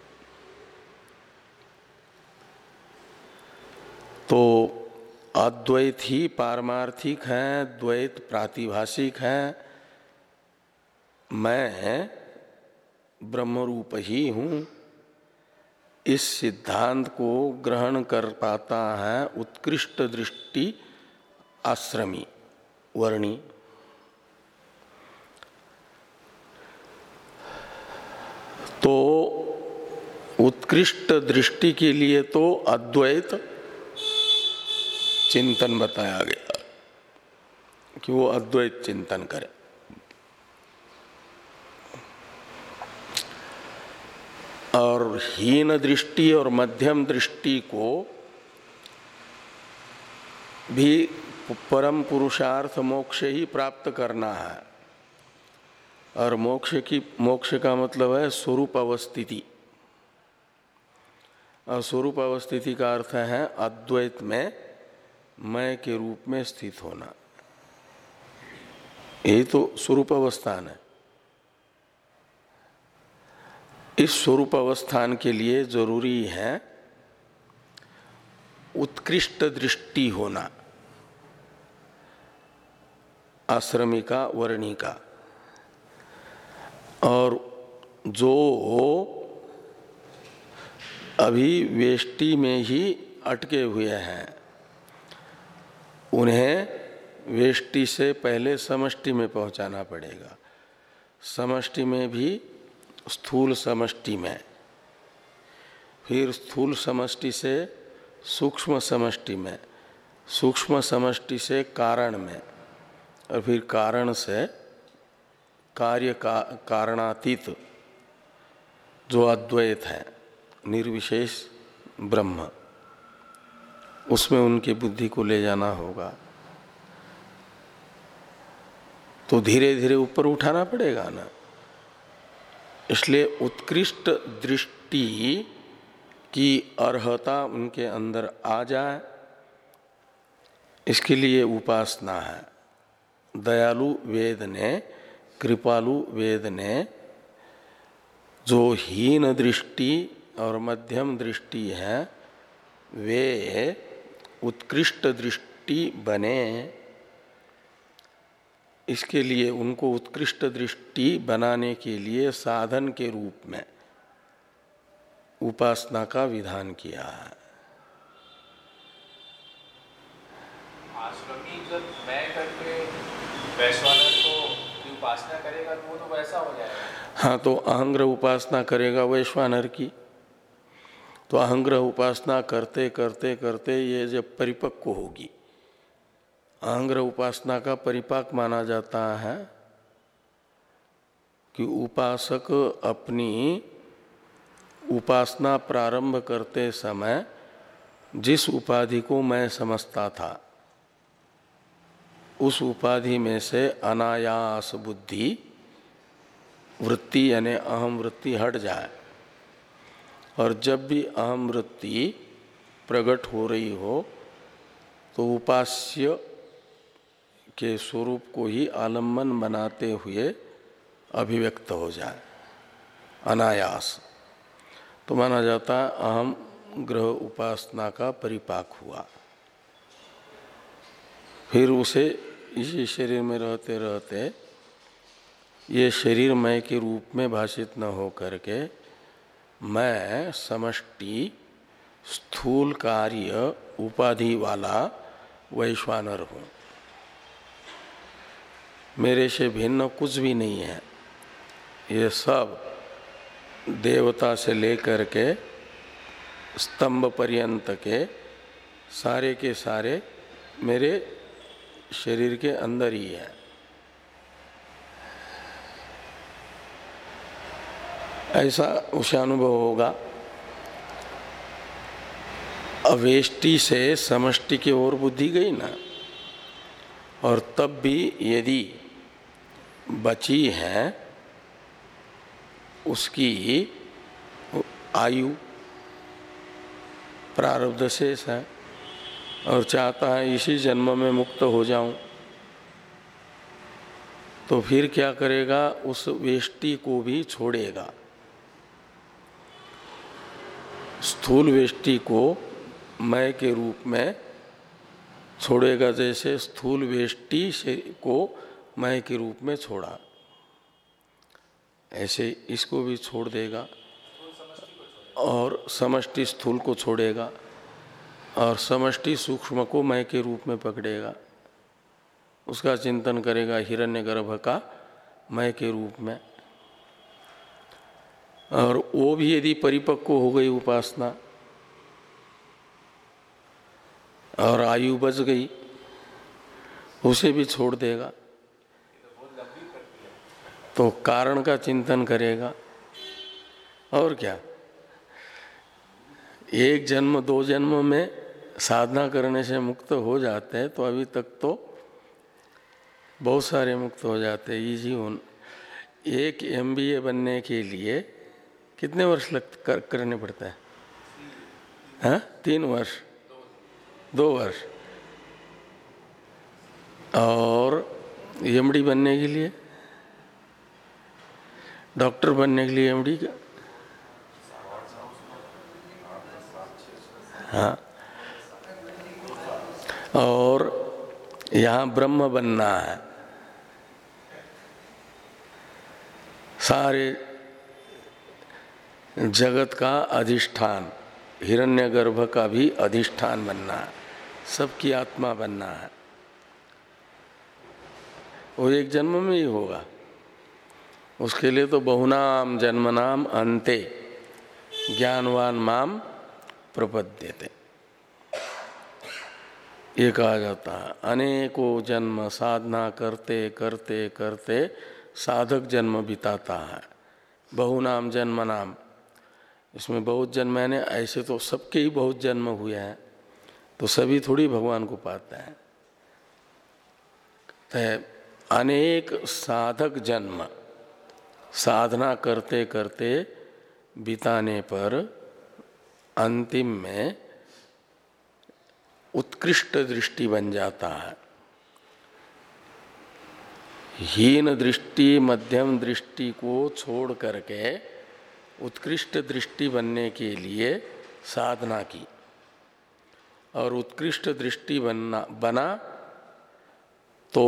तो अद्वैत ही पारमार्थिक है, द्वैत प्रातिभाषिक है। मैं ब्रह्मरूप ही हूँ, इस सिद्धांत को ग्रहण कर पाता है उत्कृष्ट दृष्टि आश्रमी वर्णी। तो उत्कृष्ट दृष्टि के लिए तो अद्वैत चिंतन बताया गया कि वो अद्वैत चिंतन करे। और हीन दृष्टि और मध्यम दृष्टि को भी परम पुरुषार्थ मोक्ष ही प्राप्त करना है। और मोक्ष की मोक्ष का मतलब है स्वरूप अवस्थिति, और स्वरूप अवस्थिति का अर्थ है अद्वैत में मैं के रूप में स्थित होना। यही तो स्वरूप अवस्थान है। इस स्वरूप अवस्थान के लिए जरूरी है उत्कृष्ट दृष्टि होना, आश्रमी का वर्णी का। और जो अभी वेष्टि में ही अटके हुए हैं, उन्हें वेष्टि से पहले समष्टि में पहुंचाना पड़ेगा। समष्टि में भी स्थूल समष्टि में, फिर स्थूल समष्टि से सूक्ष्म समष्टि में, सूक्ष्म समष्टि से कारण में, और फिर कारण से कार्य का कारणातीत जो अद्वैत है, निर्विशेष ब्रह्म, उसमें उनकी बुद्धि को ले जाना होगा। तो धीरे धीरे ऊपर उठाना पड़ेगा ना। इसलिए उत्कृष्ट दृष्टि की अर्हता उनके अंदर आ जाए, इसके लिए उपासना है। दयालु वेद ने, कृपालु वेद ने जो हीन दृष्टि और मध्यम दृष्टि है वे उत्कृष्ट दृष्टि बने, इसके लिए उनको उत्कृष्ट दृष्टि बनाने के लिए साधन के रूप में उपासना का विधान किया है। आश्रमी जब मैं करके वैश्वानर को उपासना करेगा तो वो तो वैसा हो जाएगा। हाँ, तो अहंग्रह उपासना करेगा वैश्वानर की, तो अहंग्रह उपासना करते करते करते ये जब परिपक्व होगी, अहंग्रह उपासना का परिपाक माना जाता है कि उपासक अपनी उपासना प्रारंभ करते समय जिस उपाधि को मैं समझता था, उस उपाधि में से अनायास बुद्धि वृत्ति यानी अहम वृत्ति हट जाए, और जब भी अहम वृत्ति प्रकट हो रही हो तो उपास्य के स्वरूप को ही आलम्बन बनाते हुए अभिव्यक्त हो जाए अनायास, तो माना जाता है अहम ग्रह उपासना का परिपाक हुआ। फिर उसे इसी शरीर में रहते रहते ये शरीर मय के रूप में भाषित न हो करके मैं समष्टि स्थूल कार्य उपाधि वाला वैश्वानर हूँ, मेरे से भिन्न कुछ भी नहीं है। ये सब देवता से लेकर के स्तंभ पर्यंत के सारे के सारे मेरे शरीर के अंदर ही है। ऐसा उसे अनुभव होगा। अवेष्टि से समष्टि की ओर बुद्धि गई ना, और तब भी यदि बची है उसकी आयु प्रारब्ध शेष है और चाहता है इसी जन्म में मुक्त हो जाऊं, तो फिर क्या करेगा, उस वेष्टि को भी छोड़ेगा। स्थूल वेष्टि को मैं के रूप में छोड़ेगा, जैसे स्थूल वेष्टि से को मैं के रूप में छोड़ा, ऐसे इसको भी छोड़ देगा और समष्टि स्थूल को छोड़ेगा और समष्टि सूक्ष्म को मैं के रूप में पकड़ेगा। उसका चिंतन करेगा हिरण्यगर्भ का मैं के रूप में, और वो भी यदि परिपक्व हो गई उपासना और आयु बच गई, उसे भी छोड़ देगा, तो कारण का चिंतन करेगा। और क्या, एक जन्म दो जन्म में साधना करने से मुक्त हो जाते हैं, तो अभी तक तो बहुत सारे मुक्त हो जाते हैं इजी होन। एक एमबीए बनने के लिए कितने वर्ष लग कर, करने पड़ता है? हाँ, तीन वर्ष, दो वर्ष। और एमडी बनने के लिए, डॉक्टर बनने के लिए एमडी का, हाँ, और यहाँ ब्रह्म बनना है, सारे जगत का अधिष्ठान, हिरण्यगर्भ का भी अधिष्ठान बनना है, सबकी आत्मा बनना है। वो एक जन्म में ही होगा। उसके लिए तो बहुनाम जन्मनाम अन्ते ज्ञानवान माम प्रपद्यते, ये कहा जाता है। अनेकों जन्म साधना करते करते करते साधक जन्म बिताता है। बहुनाम जन्मनाम, इसमें बहुत जन्म यानी ऐसे तो सबके ही बहुत जन्म हुए हैं, तो सभी थोड़ी भगवान को पाते हैं। तो अनेक साधक जन्म साधना करते करते बिताने पर अंतिम में उत्कृष्ट दृष्टि बन जाता है। हीन दृष्टि मध्यम दृष्टि को छोड़ करके उत्कृष्ट दृष्टि बनने के लिए साधना की, और उत्कृष्ट दृष्टि बनना बना तो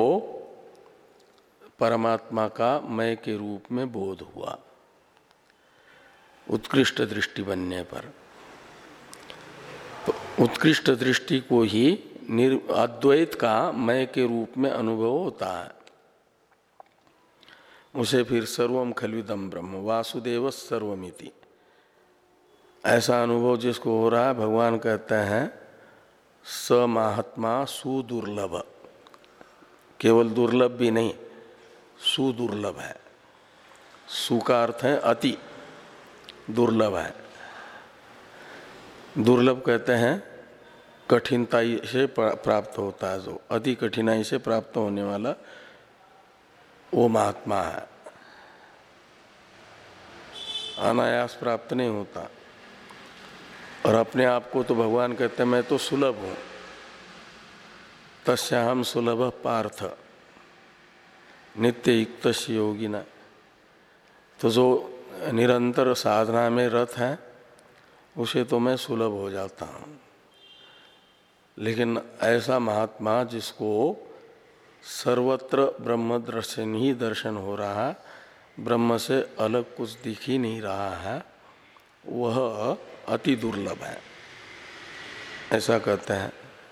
परमात्मा का मय के रूप में बोध हुआ। उत्कृष्ट दृष्टि बनने पर तो उत्कृष्ट दृष्टि को ही निर अद्वैत का मय के रूप में अनुभव होता है। उसे फिर सर्वम खल्विदम ब्रह्म वासुदेव सर्वमिति ऐसा अनुभव जिसको हो रहा है, भगवान कहते हैं स महात्मा सुदुर्लभ, केवल दुर्लभ भी नहीं, सुदुर्लभ है। सु का अर्थ है अति, दुर्लभ है। दुर्लभ कहते हैं कठिनाई से प्राप्त होता है, जो अति कठिनाई से प्राप्त होने वाला वो महात्मा है। अनायास प्राप्त नहीं होता। और अपने आप को तो भगवान कहते हैं मैं तो सुलभ हूँ, तस्याहम सुलभ पार्थ नित्य युक्त योगिना। तो जो निरंतर साधना में रत है उसे तो मैं सुलभ हो जाता हूँ। लेकिन ऐसा महात्मा जिसको सर्वत्र ब्रह्म दर्शन ही दर्शन हो रहा है, ब्रह्म से अलग कुछ दिख ही नहीं रहा है, वह अति दुर्लभ है, ऐसा कहते हैं।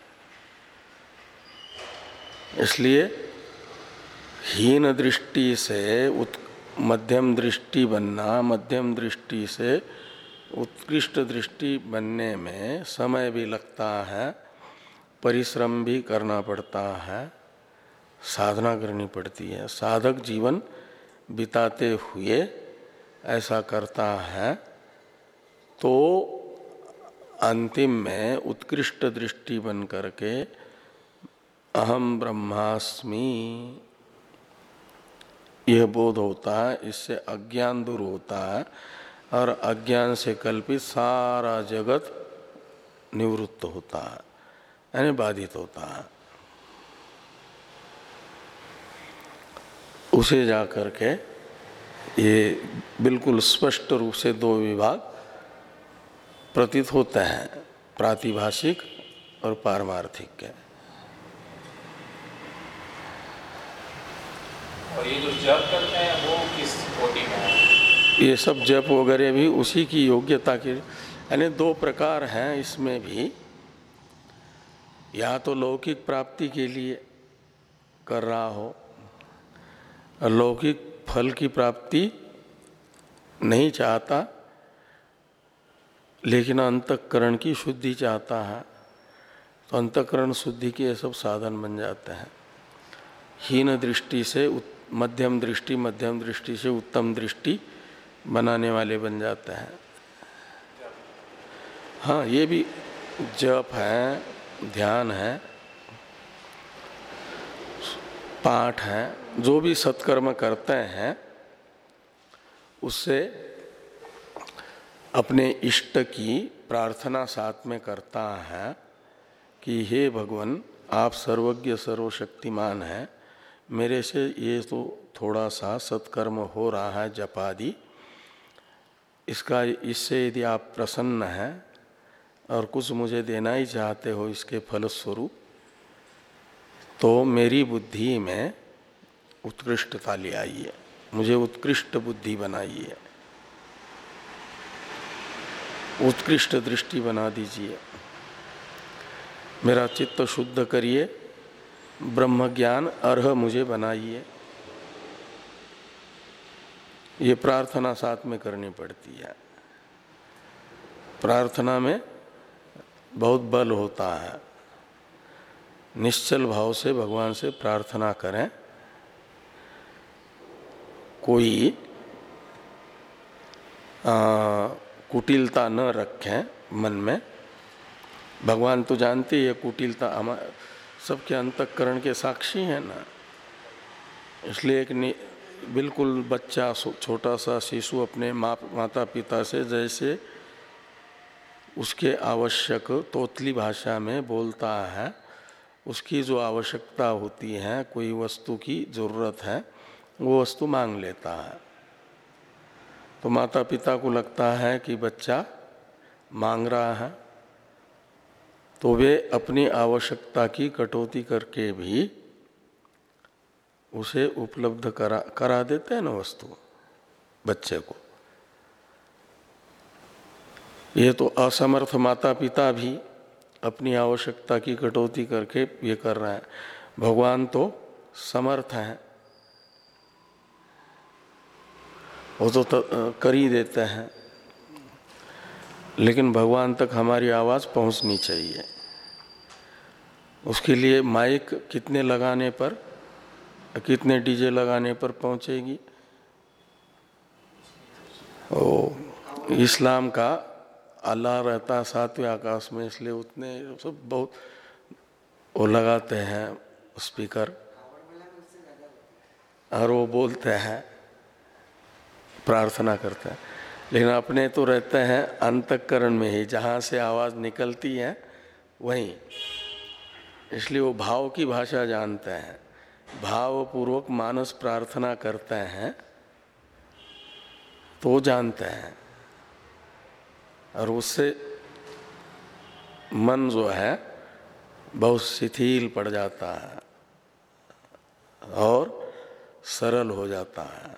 इसलिए हीन दृष्टि से उत मध्यम दृष्टि बनना, मध्यम दृष्टि से उत्कृष्ट दृष्टि बनने में समय भी लगता है, परिश्रम भी करना पड़ता है, साधना करनी पड़ती है। साधक जीवन बिताते हुए ऐसा करता है तो अंतिम में उत्कृष्ट दृष्टि बन करके अहम ब्रह्मास्मि यह बोध होता है। इससे अज्ञान दूर होता है और अज्ञान से कल्पित सारा जगत निवृत्त होता है, यानी बाधित होता है। उसे जा करके ये बिल्कुल स्पष्ट रूप से दो विभाग प्रतीत होते हैं, प्रातिभाषिक और पारमार्थिक के। और ये जो जप करते हैं वो किस कोटि में है? ये सब जप वगैरह भी उसी की योग्यता के, यानी दो प्रकार हैं इसमें भी। या तो लौकिक प्राप्ति के लिए कर रहा हो, लौकिक फल की प्राप्ति नहीं चाहता लेकिन अंतःकरण की शुद्धि चाहता है, तो अंतःकरण शुद्धि के ये सब साधन बन जाते हैं। हीन दृष्टि से मध्यम दृष्टि, मध्यम दृष्टि से उत्तम दृष्टि बनाने वाले बन जाते हैं। हाँ, ये भी जप है, ध्यान है, पाठ है, जो भी सत्कर्म करते हैं उससे अपने इष्ट की प्रार्थना साथ में करता है कि हे भगवान, आप सर्वज्ञ सर्वशक्तिमान हैं, मेरे से ये तो थोड़ा सा सत्कर्म हो रहा है जपादि, इसका इससे यदि आप प्रसन्न हैं और कुछ मुझे देना ही चाहते हो इसके फलस्वरूप, तो मेरी बुद्धि में उत्कृष्टता ले आइए, मुझे उत्कृष्ट बुद्धि बनाइए। उत्कृष्ट दृष्टि बना दीजिए, मेरा चित्त शुद्ध करिए, ब्रह्म ज्ञान अर्ह मुझे बनाइए। ये प्रार्थना साथ में करनी पड़ती है। प्रार्थना में बहुत बल होता है। निश्चल भाव से भगवान से प्रार्थना करें, कोई आ, कुटिलता न रखें मन में। भगवान तो जानते ही है कुटिलता हमारे सबके अंतःकरण के साक्षी हैं ना। इसलिए एक बिल्कुल बच्चा छोटा सा शिशु अपने माँ माता पिता से जैसे उसके आवश्यक तोतली भाषा में बोलता है, उसकी जो आवश्यकता होती है, कोई वस्तु की ज़रूरत है, वो वस्तु मांग लेता है। तो माता पिता को लगता है कि बच्चा मांग रहा है, तो वे अपनी आवश्यकता की कटौती करके भी उसे उपलब्ध करा करा देते हैं ना वस्तु बच्चे को। ये तो असमर्थ माता पिता भी अपनी आवश्यकता की कटौती करके ये कर रहे हैं। भगवान तो समर्थ हैं, वो तो कर ही देते हैं, लेकिन भगवान तक हमारी आवाज़ पहुंचनी चाहिए। उसके लिए माइक कितने लगाने पर, कितने डीजे लगाने पर पहुंचेगी? ओ इस्लाम का अल्लाह रहता सातवें आकाश में, इसलिए उतने सब बहुत वो लगाते हैं स्पीकर और वो बोलते हैं, प्रार्थना करते हैं। लेकिन अपने तो रहते हैं अंतःकरण में ही, जहाँ से आवाज़ निकलती है वहीं। इसलिए वो भाव की भाषा जानते हैं, भावपूर्वक मानस प्रार्थना करते हैं तो जानते हैं, और उससे मन जो है बहुत शिथिल पड़ जाता है और सरल हो जाता है।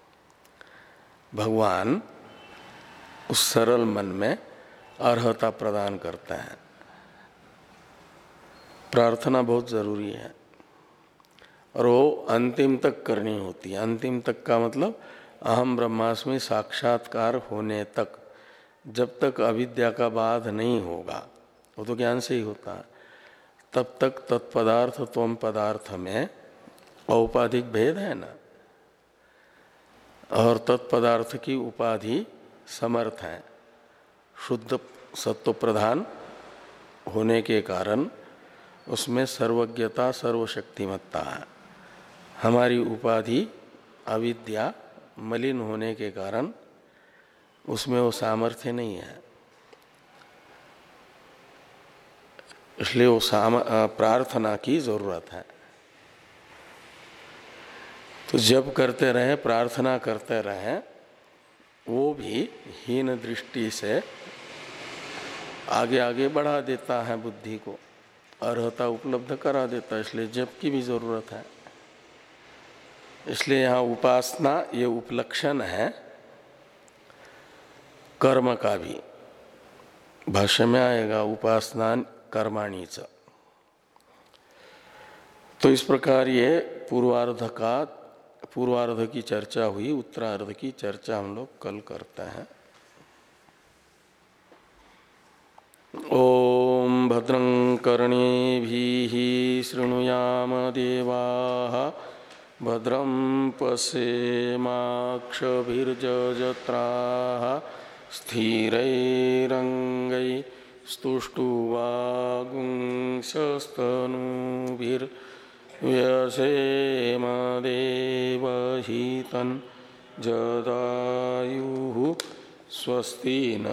भगवान उस सरल मन में अर्हता प्रदान करते हैं। प्रार्थना बहुत जरूरी है और वो अंतिम तक करनी होती है। अंतिम तक का मतलब अहम ब्रह्मास्मि साक्षात्कार होने तक, जब तक अविद्या का बाध नहीं होगा, वो तो ज्ञान से ही होता है, तब तक तत्पदार्थ त्वम पदार्थ में औपाधिक भेद है ना, और तत्पदार्थ की उपाधि समर्थ है। शुद्ध सत्व प्रधान होने के कारण उसमें सर्वज्ञता सर्वशक्तिमत्ता है। हमारी उपाधि अविद्या मलिन होने के कारण उसमें वो सामर्थ्य नहीं है। इसलिए वो साम प्रार्थना की जरूरत है। तो जब करते रहें, प्रार्थना करते रहें, वो भी हीन दृष्टि से आगे आगे बढ़ा देता है बुद्धि को, अर्हता उपलब्ध करा देता है। इसलिए जप की भी जरूरत है। इसलिए यहाँ उपासना ये उपलक्षण है कर्म का भी। भाष्य में आएगा उपासना कर्माणि च। तो इस प्रकार ये पूर्वार्ध का पूर्वार्ध की चर्चा हुई। उत्तरार्ध की चर्चा हम लोग कल करते हैं। ओम भद्रं कर्णेभिः शृणुयाम देवाः भद्रं पश्येमाक्षभिर्यजत्राः स्थिरैरङ्गैस्तुष्टुवागुंसस्तनूभिर्व्यसेम देवहितं जदायुः स्वस्ति न